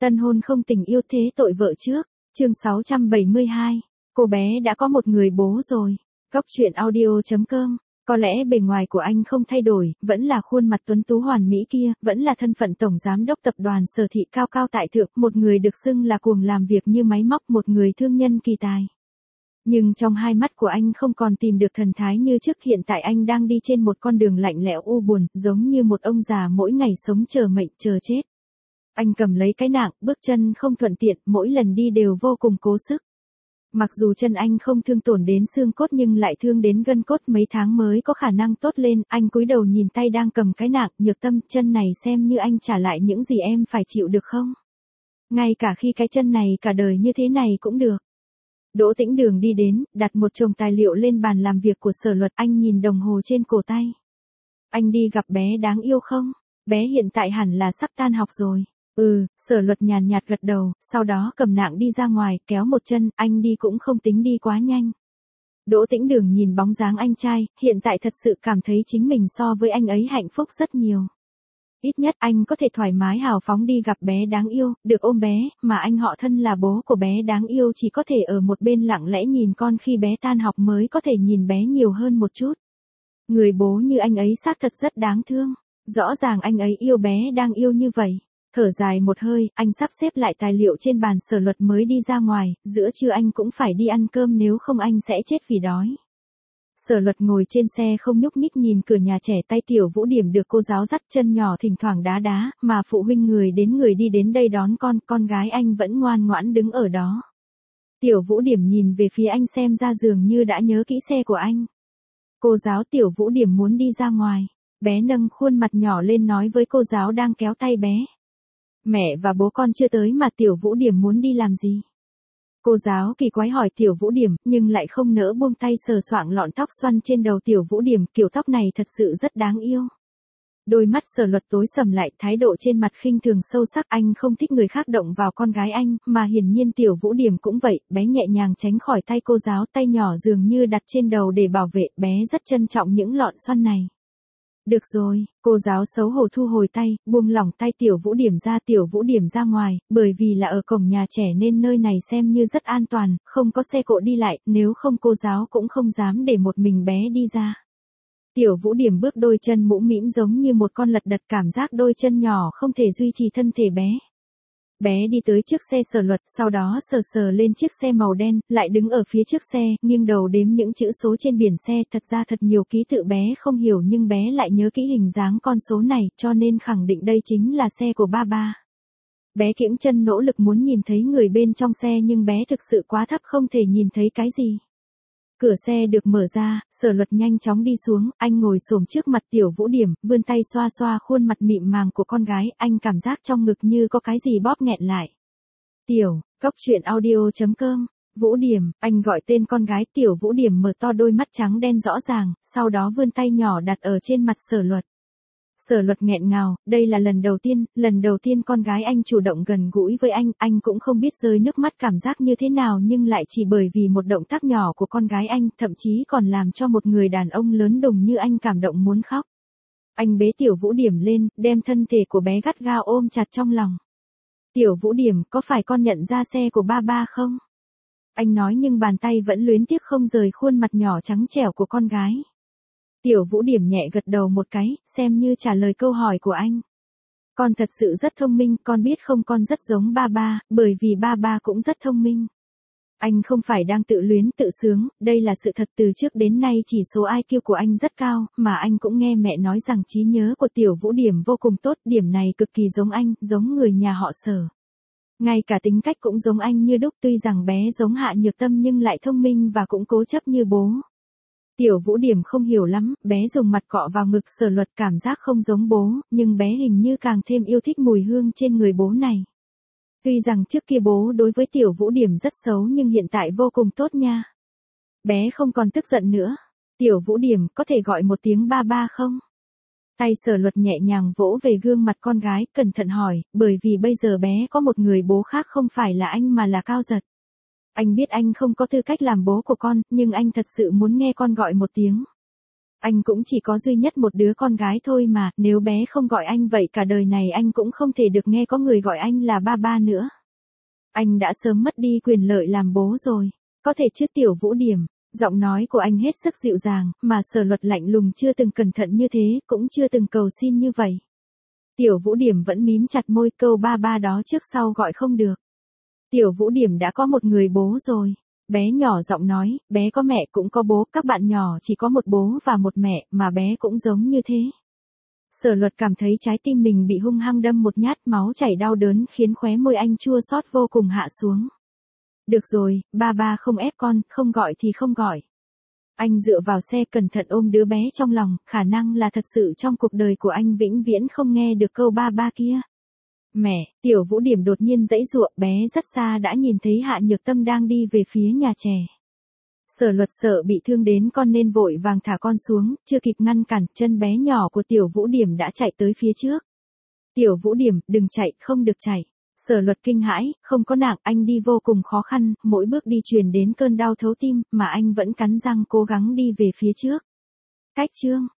Tân hôn không tình yêu thế tội vợ trước. Chương 672. Cô bé đã có một người bố rồi. Góc truyện audio.com. Có lẽ bề ngoài của anh không thay đổi, vẫn là khuôn mặt tuấn tú hoàn mỹ kia, vẫn là thân phận tổng giám đốc tập đoàn Sở Thị cao cao tại thượng, một người được xưng là cuồng làm việc như máy móc, một người thương nhân kỳ tài. Nhưng trong hai mắt của anh không còn tìm được thần thái như trước, hiện tại anh đang đi trên một con đường lạnh lẽo u buồn, giống như một ông già mỗi ngày sống chờ mệnh, chờ chết. Anh cầm lấy cái nạng, bước chân không thuận tiện, mỗi lần đi đều vô cùng cố sức. Mặc dù chân anh không thương tổn đến xương cốt nhưng lại thương đến gân cốt, mấy tháng mới có khả năng tốt lên. Anh cúi đầu nhìn tay đang cầm cái nạng, Nhược Tâm, chân này xem như anh trả lại những gì em phải chịu được không? Ngay cả khi cái chân này cả đời như thế này cũng được. Đỗ Tĩnh Đường đi đến, đặt một chồng tài liệu lên bàn làm việc của Sở Luật, anh nhìn đồng hồ trên cổ tay. Anh đi gặp bé đáng yêu không? Bé hiện tại hẳn là sắp tan học rồi. Sở Luật nhàn nhạt gật đầu, sau đó cầm nạng đi ra ngoài, kéo một chân, anh đi cũng không tính đi quá nhanh. Đỗ Tĩnh Đường nhìn bóng dáng anh trai, hiện tại thật sự cảm thấy chính mình so với anh ấy hạnh phúc rất nhiều. Ít nhất anh có thể thoải mái hào phóng đi gặp bé đáng yêu, được ôm bé, mà anh họ thân là bố của bé đáng yêu chỉ có thể ở một bên lặng lẽ nhìn con khi bé tan học mới có thể nhìn bé nhiều hơn một chút. Người bố như anh ấy xác thật rất đáng thương, rõ ràng anh ấy yêu bé đang yêu như vậy. Thở dài một hơi, anh sắp xếp lại tài liệu trên bàn. Sở Luật mới đi ra ngoài, giữa trưa anh cũng phải đi ăn cơm nếu không anh sẽ chết vì đói. Sở Luật ngồi trên xe không nhúc nhích nhìn cửa nhà trẻ, tay Tiểu Vũ Điểm được cô giáo dắt, chân nhỏ thỉnh thoảng đá đá, mà phụ huynh người đi đến đây đón con gái anh vẫn ngoan ngoãn đứng ở đó. Tiểu Vũ Điểm nhìn về phía anh xem ra dường như đã nhớ kỹ xe của anh. Cô giáo, Tiểu Vũ Điểm muốn đi ra ngoài. Bé nâng khuôn mặt nhỏ lên nói với cô giáo đang kéo tay bé. Mẹ và bố con chưa tới mà Tiểu Vũ Điểm muốn đi làm gì? Cô giáo kỳ quái hỏi Tiểu Vũ Điểm, nhưng lại không nỡ buông tay sờ soạng lọn tóc xoăn trên đầu Tiểu Vũ Điểm, kiểu tóc này thật sự rất đáng yêu. Đôi mắt Sở Luật tối sầm lại, thái độ trên mặt khinh thường sâu sắc, anh không thích người khác động vào con gái anh, mà hiển nhiên Tiểu Vũ Điểm cũng vậy. Bé nhẹ nhàng tránh khỏi tay cô giáo, tay nhỏ dường như đặt trên đầu để bảo vệ, bé rất trân trọng những lọn xoăn này. Được rồi, cô giáo xấu hổ thu hồi tay, buông lỏng tay Tiểu Vũ Điểm ra. Tiểu Vũ Điểm ra ngoài, bởi vì là ở cổng nhà trẻ nên nơi này xem như rất an toàn, không có xe cộ đi lại, nếu không cô giáo cũng không dám để một mình bé đi ra. Tiểu Vũ Điểm bước đôi chân mũm mĩm giống như một con lật đật, cảm giác đôi chân nhỏ không thể duy trì thân thể bé. Bé đi tới trước xe Sở Luật, sau đó sờ lên chiếc xe màu đen, lại đứng ở phía trước xe, nghiêng đầu đếm những chữ số trên biển xe. Thật ra thật nhiều ký tự bé không hiểu nhưng bé lại nhớ kỹ hình dáng con số này, cho nên khẳng định đây chính là xe của ba ba. Bé kiễng chân nỗ lực muốn nhìn thấy người bên trong xe nhưng bé thực sự quá thấp không thể nhìn thấy cái gì. Cửa xe được mở ra, Sở Luật nhanh chóng đi xuống, anh ngồi xổm trước mặt Tiểu Vũ Điểm, vươn tay xoa xoa khuôn mặt mịn màng của con gái, anh cảm giác trong ngực như có cái gì bóp nghẹn lại. Góc truyện audio.com, Vũ Điểm, anh gọi tên con gái. Tiểu Vũ Điểm mở to đôi mắt trắng đen rõ ràng, sau đó vươn tay nhỏ đặt ở trên mặt Sở Luật. Sở Luật nghẹn ngào, đây là lần đầu tiên con gái anh chủ động gần gũi với anh cũng không biết rơi nước mắt cảm giác như thế nào nhưng lại chỉ bởi vì một động tác nhỏ của con gái anh, thậm chí còn làm cho một người đàn ông lớn đùng như anh cảm động muốn khóc. Anh bế Tiểu Vũ Điểm lên, đem thân thể của bé gắt gao ôm chặt trong lòng. Tiểu Vũ Điểm, có phải con nhận ra xe của ba ba không? Anh nói nhưng bàn tay vẫn luyến tiếc không rời khuôn mặt nhỏ trắng trẻo của con gái. Tiểu Vũ Điểm nhẹ gật đầu một cái, xem như trả lời câu hỏi của anh. Con thật sự rất thông minh, con biết không, con rất giống ba ba, bởi vì ba ba cũng rất thông minh. Anh không phải đang tự luyến tự sướng, đây là sự thật. Từ trước đến nay chỉ số IQ của anh rất cao, mà anh cũng nghe mẹ nói rằng trí nhớ của Tiểu Vũ Điểm vô cùng tốt, điểm này cực kỳ giống anh, giống người nhà họ Sở. Ngay cả tính cách cũng giống anh như đúc, tuy rằng bé giống Hạ Nhược Tâm nhưng lại thông minh và cũng cố chấp như bố. Tiểu Vũ Điểm không hiểu lắm, bé dùng mặt cọ vào ngực Sở Luật, cảm giác không giống bố, nhưng bé hình như càng thêm yêu thích mùi hương trên người bố này. Tuy rằng trước kia bố đối với Tiểu Vũ Điểm rất xấu nhưng hiện tại vô cùng tốt nha. Bé không còn tức giận nữa. Tiểu Vũ Điểm, có thể gọi một tiếng ba ba không? Tay Sở Luật nhẹ nhàng vỗ về gương mặt con gái, cẩn thận hỏi, bởi vì bây giờ bé có một người bố khác không phải là anh mà là Cao Giật. Anh biết anh không có tư cách làm bố của con, nhưng anh thật sự muốn nghe con gọi một tiếng. Anh cũng chỉ có duy nhất một đứa con gái thôi mà, nếu bé không gọi anh vậy cả đời này anh cũng không thể được nghe có người gọi anh là ba ba nữa. Anh đã sớm mất đi quyền lợi làm bố rồi. Có thể chứ Tiểu Vũ Điểm. Giọng nói của anh hết sức dịu dàng, mà Sở Luật lạnh lùng chưa từng cẩn thận như thế, cũng chưa từng cầu xin như vậy. Tiểu Vũ Điểm vẫn mím chặt môi, câu ba ba đó trước sau gọi không được. Tiểu Vũ Điểm đã có một người bố rồi. Bé nhỏ giọng nói, bé có mẹ cũng có bố, các bạn nhỏ chỉ có một bố và một mẹ, mà bé cũng giống như thế. Sở Luật cảm thấy trái tim mình bị hung hăng đâm một nhát, máu chảy đau đớn khiến khóe môi anh chua xót vô cùng hạ xuống. Được rồi, ba ba không ép con, không gọi thì không gọi. Anh dựa vào xe cẩn thận ôm đứa bé trong lòng, khả năng là thật sự trong cuộc đời của anh vĩnh viễn không nghe được câu ba ba kia. Mẹ, Tiểu Vũ Điểm đột nhiên giãy giụa, bé rất xa đã nhìn thấy Hạ Nhược Tâm đang đi về phía nhà trẻ. Sở Luật sợ bị thương đến con nên vội vàng thả con xuống, chưa kịp ngăn cản, chân bé nhỏ của Tiểu Vũ Điểm đã chạy tới phía trước. Tiểu Vũ Điểm, đừng chạy, không được chạy. Sở Luật kinh hãi, không có nặng, anh đi vô cùng khó khăn, mỗi bước đi truyền đến cơn đau thấu tim, mà anh vẫn cắn răng cố gắng đi về phía trước. Cách chương